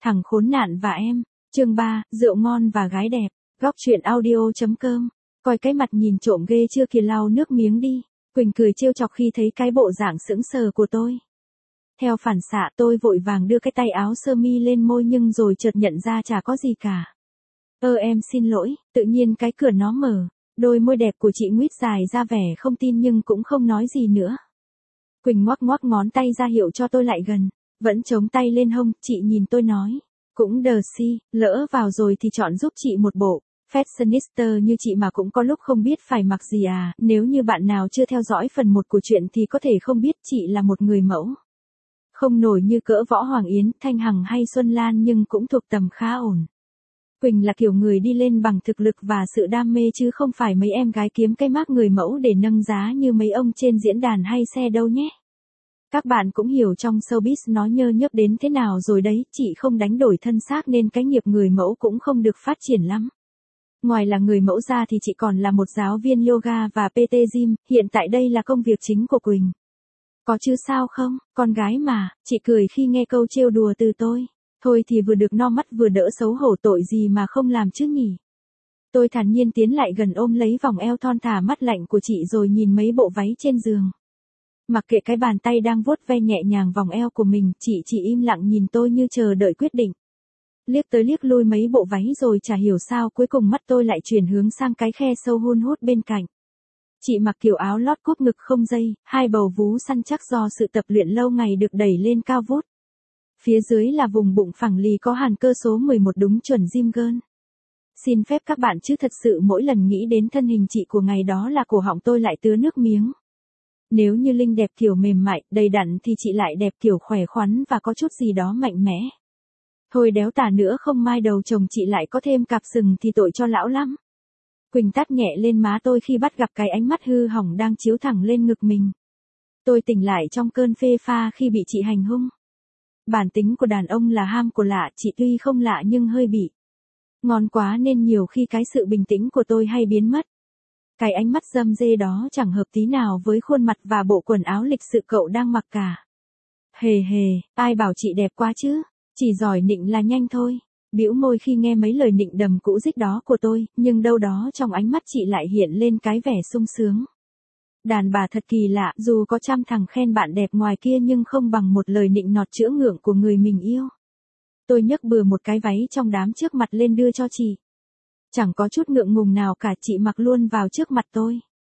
Thằng khốn nạn và em. Chương 3, rượu ngon và gái đẹp. Góc truyện audio.com. Coi cái mặt nhìn trộm ghê chưa kìa, lau nước miếng đi. Quỳnh cười trêu chọc khi thấy cái bộ dạng sững sờ của tôi. Theo phản xạ tôi vội vàng đưa cái tay áo sơ mi lên môi nhưng rồi chợt nhận ra chả có gì cả. Em xin lỗi, tự nhiên cái cửa nó mở. Đôi môi đẹp của chị nguýt dài ra vẻ không tin nhưng cũng không nói gì nữa. Quỳnh ngoắc ngoắc ngón tay ra hiệu cho tôi lại gần. Vẫn chống tay lên hông, chị nhìn tôi nói. Cũng đờ si, lỡ vào rồi thì chọn giúp chị một bộ. Fashionista như chị mà cũng có lúc không biết phải mặc gì à. Nếu như bạn nào chưa theo dõi phần 1 của chuyện thì có thể không biết chị là một người mẫu. Không nổi như cỡ Võ Hoàng Yến, Thanh Hằng hay Xuân Lan nhưng cũng thuộc tầm khá ổn. Quỳnh là kiểu người đi lên bằng thực lực và sự đam mê chứ không phải mấy em gái kiếm cái mác người mẫu để nâng giá như mấy ông trên diễn đàn hay xe đâu nhé. Các bạn cũng hiểu trong showbiz nó nhơ nhớp đến thế nào rồi đấy, chị không đánh đổi thân xác nên cái nghiệp người mẫu cũng không được phát triển lắm. Ngoài là người mẫu ra thì chị còn là một giáo viên yoga và PT gym, hiện tại đây là công việc chính của Quỳnh. Có chứ sao không, con gái mà, chị cười khi nghe câu trêu đùa từ tôi. Thôi thì vừa được no mắt vừa đỡ xấu hổ, tội gì mà không làm chứ nhỉ. Tôi thản nhiên tiến lại gần ôm lấy vòng eo thon thả mắt lạnh của chị rồi nhìn mấy bộ váy trên giường. Mặc kệ cái bàn tay đang vuốt ve nhẹ nhàng vòng eo của mình, chị chỉ im lặng nhìn tôi như chờ đợi quyết định. Liếc tới liếc lui mấy bộ váy rồi chả hiểu sao cuối cùng mắt tôi lại chuyển hướng sang cái khe sâu hun hút bên cạnh. Chị mặc kiểu áo lót cúp ngực không dây, hai bầu vú săn chắc do sự tập luyện lâu ngày được đẩy lên cao vút. Phía dưới là vùng bụng phẳng lì có hàn cơ số 11 đúng chuẩn gym girl. Xin phép các bạn chứ thật sự mỗi lần nghĩ đến thân hình chị của ngày đó là cổ họng tôi lại tứa nước miếng. Nếu như Linh đẹp kiểu mềm mại, đầy đặn thì chị lại đẹp kiểu khỏe khoắn và có chút gì đó mạnh mẽ. Thôi đéo tả nữa, không mai đầu chồng chị lại có thêm cặp sừng thì tội cho lão lắm. Quỳnh tát nhẹ lên má tôi khi bắt gặp cái ánh mắt hư hỏng đang chiếu thẳng lên ngực mình. Tôi tỉnh lại trong cơn phê pha khi bị chị hành hung. Bản tính của đàn ông là ham của lạ, chị tuy không lạ nhưng hơi bị ngon quá nên nhiều khi cái sự bình tĩnh của tôi hay biến mất. Cái ánh mắt râm rê đó chẳng hợp tí nào với khuôn mặt và bộ quần áo lịch sự cậu đang mặc cả. Hề hề, ai bảo chị đẹp quá chứ, chỉ giỏi nịnh là nhanh thôi. Bĩu môi khi nghe mấy lời nịnh đầm cũ dích đó của tôi, nhưng đâu đó trong ánh mắt chị lại hiện lên cái vẻ sung sướng. Đàn bà thật kỳ lạ, dù có trăm thằng khen bạn đẹp ngoài kia nhưng không bằng một lời nịnh nọt chữa ngượng của người mình yêu. Tôi nhấc bừa một cái váy trong đám trước mặt lên đưa cho chị. Chẳng có chút ngượng ngùng nào cả, chị mặc luôn vào trước mặt tôi.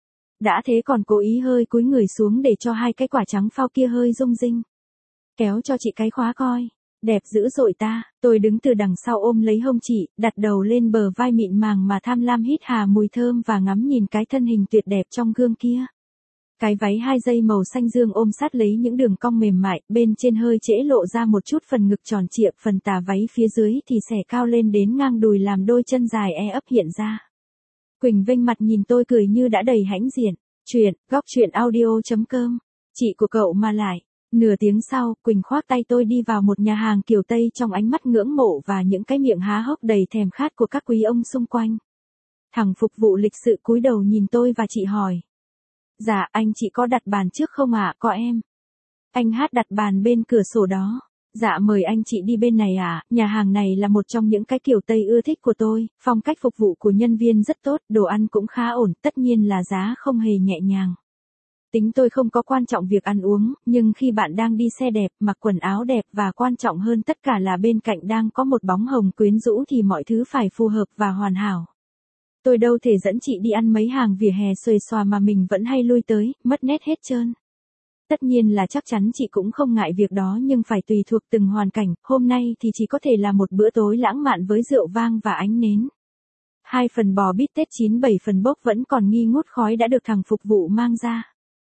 Đã thế còn cố ý hơi cúi người xuống để cho hai cái quả trắng phao kia hơi rung rinh. Kéo cho chị cái khóa coi. Đẹp dữ dội ta, tôi đứng từ đằng sau ôm lấy hông chị, đặt đầu lên bờ vai mịn màng mà tham lam hít hà mùi thơm và ngắm nhìn cái thân hình tuyệt đẹp trong gương kia. Cái váy 2 dây màu xanh dương ôm sát lấy những đường cong mềm mại, bên trên hơi trễ lộ ra một chút phần ngực tròn trịa, phần tà váy phía dưới thì xẻ cao lên đến ngang đùi làm đôi chân dài ấp hiện ra. Quỳnh vênh mặt nhìn tôi cười như đã đầy hãnh diện. Góc truyện audio.com. Chị của cậu mà lại. Nửa tiếng sau, Quỳnh khoác tay tôi đi vào một nhà hàng kiểu Tây trong ánh mắt ngưỡng mộ và những cái miệng há hốc đầy thèm khát của các quý ông xung quanh. Thằng phục vụ lịch sự cúi đầu nhìn tôi và chị hỏi. Dạ, anh chị có đặt bàn trước không ạ? Có em. Anh Hát đặt bàn bên cửa sổ đó. Dạ mời anh chị đi bên này ạ. Nhà hàng này là một trong những cái kiểu Tây ưa thích của tôi, phong cách phục vụ của nhân viên rất tốt, đồ ăn cũng khá ổn, tất nhiên là giá không hề nhẹ nhàng. Tính tôi không có quan trọng việc ăn uống, nhưng khi bạn đang đi xe đẹp, mặc quần áo đẹp và quan trọng hơn tất cả là bên cạnh đang có một bóng hồng quyến rũ thì mọi thứ phải phù hợp và hoàn hảo. Tôi đâu thể dẫn chị đi ăn mấy hàng vỉa hè xuề xòa mà mình vẫn hay lui tới, mất nét hết trơn. Tất nhiên là chắc chắn chị cũng không ngại việc đó nhưng phải tùy thuộc từng hoàn cảnh, hôm nay thì chỉ có thể là một bữa tối lãng mạn với rượu vang và ánh nến. 2 phần bò bít tết 97 phần bốc vẫn còn nghi ngút khói đã được thằng phục vụ mang ra.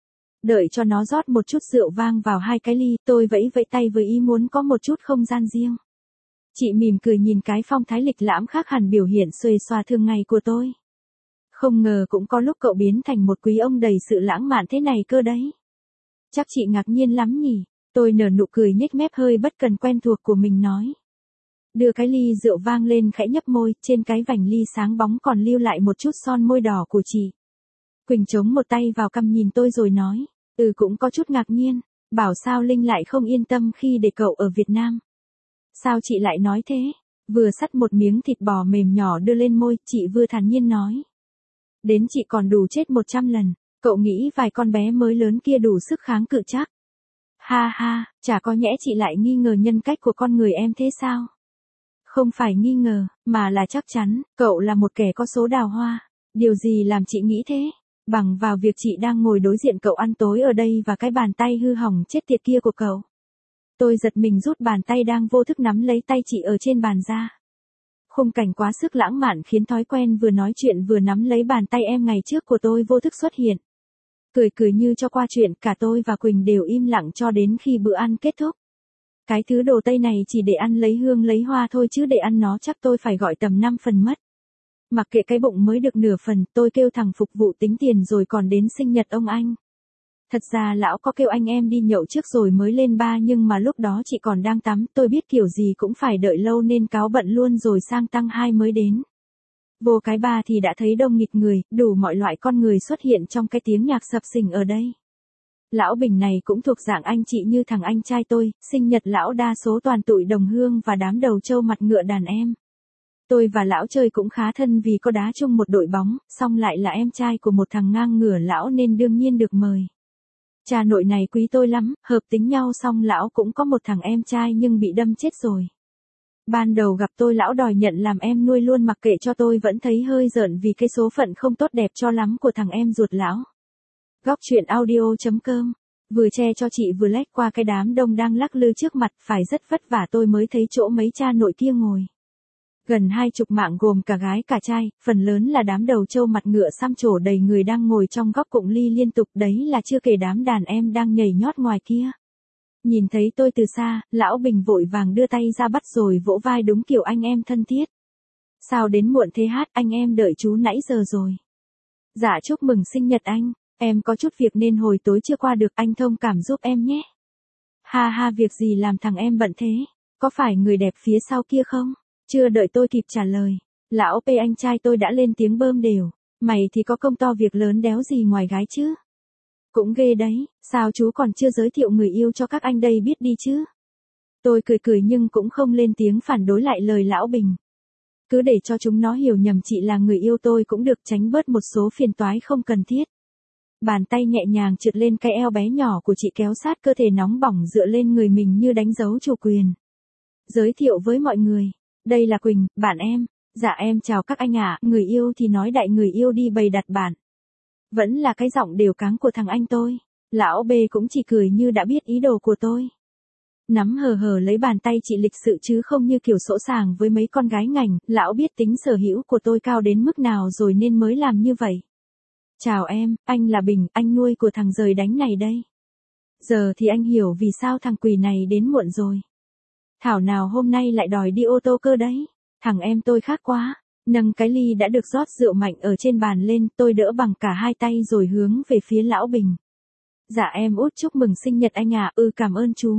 Đợi cho nó rót một chút rượu vang vào 2 cái ly, tôi vẫy vẫy tay với ý muốn có một chút không gian riêng. Chị mỉm cười nhìn cái phong thái lịch lãm khác hẳn biểu hiện xuề xòa thường ngày của tôi. Không ngờ cũng có lúc cậu biến thành một quý ông đầy sự lãng mạn thế này cơ đấy. Chắc chị ngạc nhiên lắm nhỉ, tôi nở nụ cười nhếch mép hơi bất cần quen thuộc của mình nói. Đưa cái ly rượu vang lên khẽ nhấp môi, trên cái vành ly sáng bóng còn lưu lại một chút son môi đỏ của chị. Quỳnh chống một tay vào cằm nhìn tôi rồi nói, cũng có chút ngạc nhiên, bảo sao Linh lại không yên tâm khi để cậu ở Việt Nam. Sao chị lại nói thế? Vừa xắt một miếng thịt bò mềm nhỏ đưa lên môi, chị vừa thản nhiên nói. Đến chị còn đủ chết 100 lần, cậu nghĩ vài con bé mới lớn kia đủ sức kháng cự chắc? Ha ha, chả có nhẽ chị lại nghi ngờ nhân cách của con người em thế sao? Không phải nghi ngờ, mà là chắc chắn, cậu là một kẻ có số đào hoa. Điều gì làm chị nghĩ thế? Bằng vào việc chị đang ngồi đối diện cậu ăn tối ở đây và cái bàn tay hư hỏng chết tiệt kia của cậu. Tôi giật mình rút bàn tay đang vô thức nắm lấy tay chị ở trên bàn ra. Khung cảnh quá sức lãng mạn khiến thói quen vừa nói chuyện vừa nắm lấy bàn tay em ngày trước của tôi vô thức xuất hiện. Cười cười như cho qua chuyện, cả tôi và Quỳnh đều im lặng cho đến khi bữa ăn kết thúc. Cái thứ đồ Tây này chỉ để ăn lấy hương lấy hoa thôi chứ để ăn nó chắc tôi phải gọi tầm 5 phần mất. Mặc kệ cái bụng mới được nửa phần, tôi kêu thằng phục vụ tính tiền rồi còn đến sinh nhật ông anh. Thật ra lão có kêu anh em đi nhậu trước rồi mới lên ba, nhưng mà lúc đó chị còn đang tắm, tôi biết kiểu gì cũng phải đợi lâu nên cáo bận luôn rồi sang tăng 2 mới đến. Vô cái ba thì đã thấy đông nghịt người, đủ mọi loại con người xuất hiện trong cái tiếng nhạc sập sình ở đây. Lão Bình này cũng thuộc dạng anh chị như thằng anh trai tôi, sinh nhật lão đa số toàn tụi đồng hương và đám đầu trâu mặt ngựa đàn em. Tôi và lão chơi cũng khá thân vì có đá chung một đội bóng, song lại là em trai của một thằng ngang ngửa lão nên đương nhiên được mời. Cha nội này quý tôi lắm, hợp tính nhau, song lão cũng có một thằng em trai nhưng bị đâm chết rồi. Ban đầu gặp tôi lão đòi nhận làm em nuôi luôn, mặc kệ cho tôi vẫn thấy hơi giỡn vì cái số phận không tốt đẹp cho lắm của thằng em ruột lão. Góc truyện audio.com. Vừa che cho chị vừa lách qua cái đám đông đang lắc lư trước mặt, phải rất vất vả tôi mới thấy chỗ mấy cha nội kia ngồi. Gần 20 mạng gồm cả gái cả trai, phần lớn là đám đầu trâu mặt ngựa xăm trổ đầy người đang ngồi trong góc cụng ly liên tục, đấy là chưa kể đám đàn em đang nhảy nhót ngoài kia. Nhìn thấy tôi từ xa, lão Bình vội vàng đưa tay ra bắt rồi vỗ vai đúng kiểu anh em thân thiết. Sao đến muộn thế hát, anh em đợi chú nãy giờ rồi. Dạ chúc mừng sinh nhật anh, em có chút việc nên hồi tối chưa qua được, anh thông cảm giúp em nhé. Ha ha, việc gì làm thằng em bận thế, có phải người đẹp phía sau kia không? Chưa đợi tôi kịp trả lời, lão P anh trai tôi đã lên tiếng bơm đều, mày thì có công to việc lớn đéo gì ngoài gái chứ. Cũng ghê đấy, sao chú còn chưa giới thiệu người yêu cho các anh đây biết đi chứ. Tôi cười cười nhưng cũng không lên tiếng phản đối lại lời lão Bình. Cứ để cho chúng nó hiểu nhầm chị là người yêu tôi cũng được, tránh bớt một số phiền toái không cần thiết. Bàn tay nhẹ nhàng trượt lên cái eo bé nhỏ của chị kéo sát cơ thể nóng bỏng dựa lên người mình như đánh dấu chủ quyền. Giới thiệu với mọi người, đây là Quỳnh, bạn em. Dạ em chào các anh ạ, người yêu thì nói đại người yêu đi bày đặt bạn. Vẫn là cái giọng đều cáng của thằng anh tôi. Lão B cũng chỉ cười như đã biết ý đồ của tôi. Nắm hờ hờ lấy bàn tay chị lịch sự chứ không như kiểu sỗ sàng với mấy con gái ngành, lão biết tính sở hữu của tôi cao đến mức nào rồi nên mới làm như vậy. Chào em, anh là Bình, anh nuôi của thằng rời đánh này đây. Giờ thì anh hiểu vì sao thằng quỷ này đến muộn rồi. Thảo nào hôm nay lại đòi đi ô tô cơ đấy. Thằng em tôi khác quá. Nâng cái ly đã được rót rượu mạnh ở trên bàn lên, tôi đỡ bằng cả hai tay rồi hướng về phía lão Bình. Dạ em út chúc mừng sinh nhật anh à, cảm ơn chú.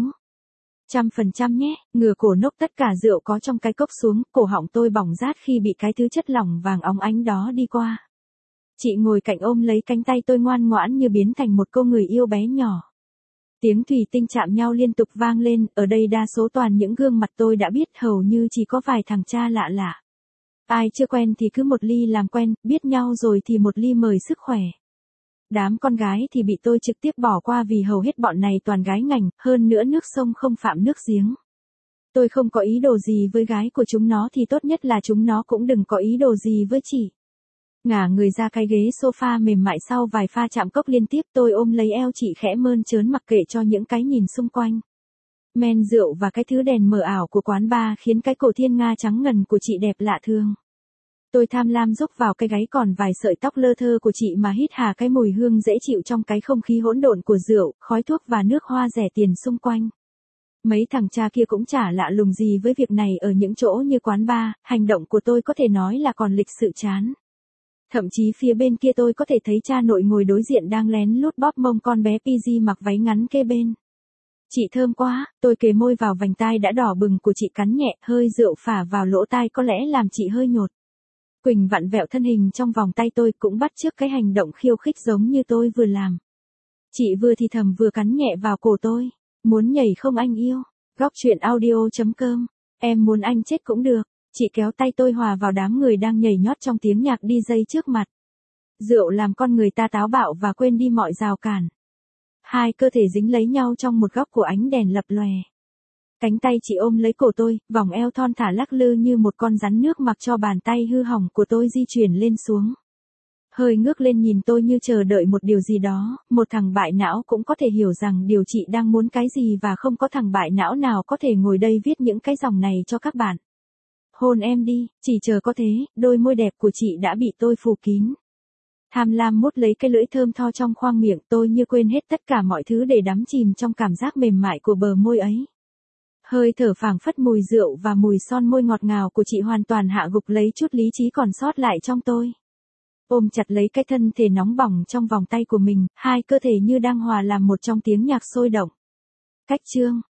100% nhé, ngửa cổ nốc tất cả rượu có trong cái cốc xuống, cổ họng tôi bỏng rát khi bị cái thứ chất lỏng vàng óng ánh đó đi qua. Chị ngồi cạnh ôm lấy cánh tay tôi ngoan ngoãn như biến thành một cô người yêu bé nhỏ. Tiếng thủy tinh chạm nhau liên tục vang lên, ở đây đa số toàn những gương mặt tôi đã biết, hầu như chỉ có vài thằng cha lạ lạ. Ai chưa quen thì cứ một ly làm quen, biết nhau rồi thì một ly mời sức khỏe. Đám con gái thì bị tôi trực tiếp bỏ qua vì hầu hết bọn này toàn gái ngành, hơn nữa nước sông không phạm nước giếng. Tôi không có ý đồ gì với gái của chúng nó thì tốt nhất là chúng nó cũng đừng có ý đồ gì với chị. Ngả người ra cái ghế sofa mềm mại sau vài pha chạm cốc liên tiếp, tôi ôm lấy eo chị khẽ mơn trớn mặc kệ cho những cái nhìn xung quanh. Men rượu và cái thứ đèn mờ ảo của quán bar khiến cái cổ thiên nga trắng ngần của chị đẹp lạ thường. Tôi tham lam rúc vào cái gáy còn vài sợi tóc lơ thơ của chị mà hít hà cái mùi hương dễ chịu trong cái không khí hỗn độn của rượu, khói thuốc và nước hoa rẻ tiền xung quanh. Mấy thằng cha kia cũng chả lạ lùng gì với việc này ở những chỗ như quán bar, hành động của tôi có thể nói là còn lịch sự chán. Thậm chí phía bên kia tôi có thể thấy cha nội ngồi đối diện đang lén lút bóp mông con bé PG mặc váy ngắn kê bên. Chị thơm quá, tôi kề môi vào vành tai đã đỏ bừng của chị cắn nhẹ, hơi rượu phả vào lỗ tai có lẽ làm chị hơi nhột. Quỳnh vặn vẹo thân hình trong vòng tay tôi cũng bắt chước cái hành động khiêu khích giống như tôi vừa làm. Chị vừa thì thầm vừa cắn nhẹ vào cổ tôi. Muốn nhảy không anh yêu? Góc truyện audio.com Em muốn anh chết cũng được. Chị kéo tay tôi hòa vào đám người đang nhảy nhót trong tiếng nhạc DJ trước mặt. Rượu làm con người ta táo bạo và quên đi mọi rào cản. Hai cơ thể dính lấy nhau trong một góc của ánh đèn lập lòe. Cánh tay chị ôm lấy cổ tôi, vòng eo thon thả lắc lư như một con rắn nước mặc cho bàn tay hư hỏng của tôi di chuyển lên xuống. Hơi ngước lên nhìn tôi như chờ đợi một điều gì đó, một thằng bại não cũng có thể hiểu rằng điều chị đang muốn cái gì và không có thằng bại não nào có thể ngồi đây viết những cái dòng này cho các bạn. Hôn em đi, chỉ chờ có thế, đôi môi đẹp của chị đã bị tôi phủ kín. Tham lam mút lấy cái lưỡi thơm tho trong khoang miệng tôi như quên hết tất cả mọi thứ để đắm chìm trong cảm giác mềm mại của bờ môi ấy. Hơi thở phảng phất mùi rượu và mùi son môi ngọt ngào của chị hoàn toàn hạ gục lấy chút lý trí còn sót lại trong tôi. Ôm chặt lấy cái thân thể nóng bỏng trong vòng tay của mình, hai cơ thể như đang hòa làm một trong tiếng nhạc sôi động. Cách chương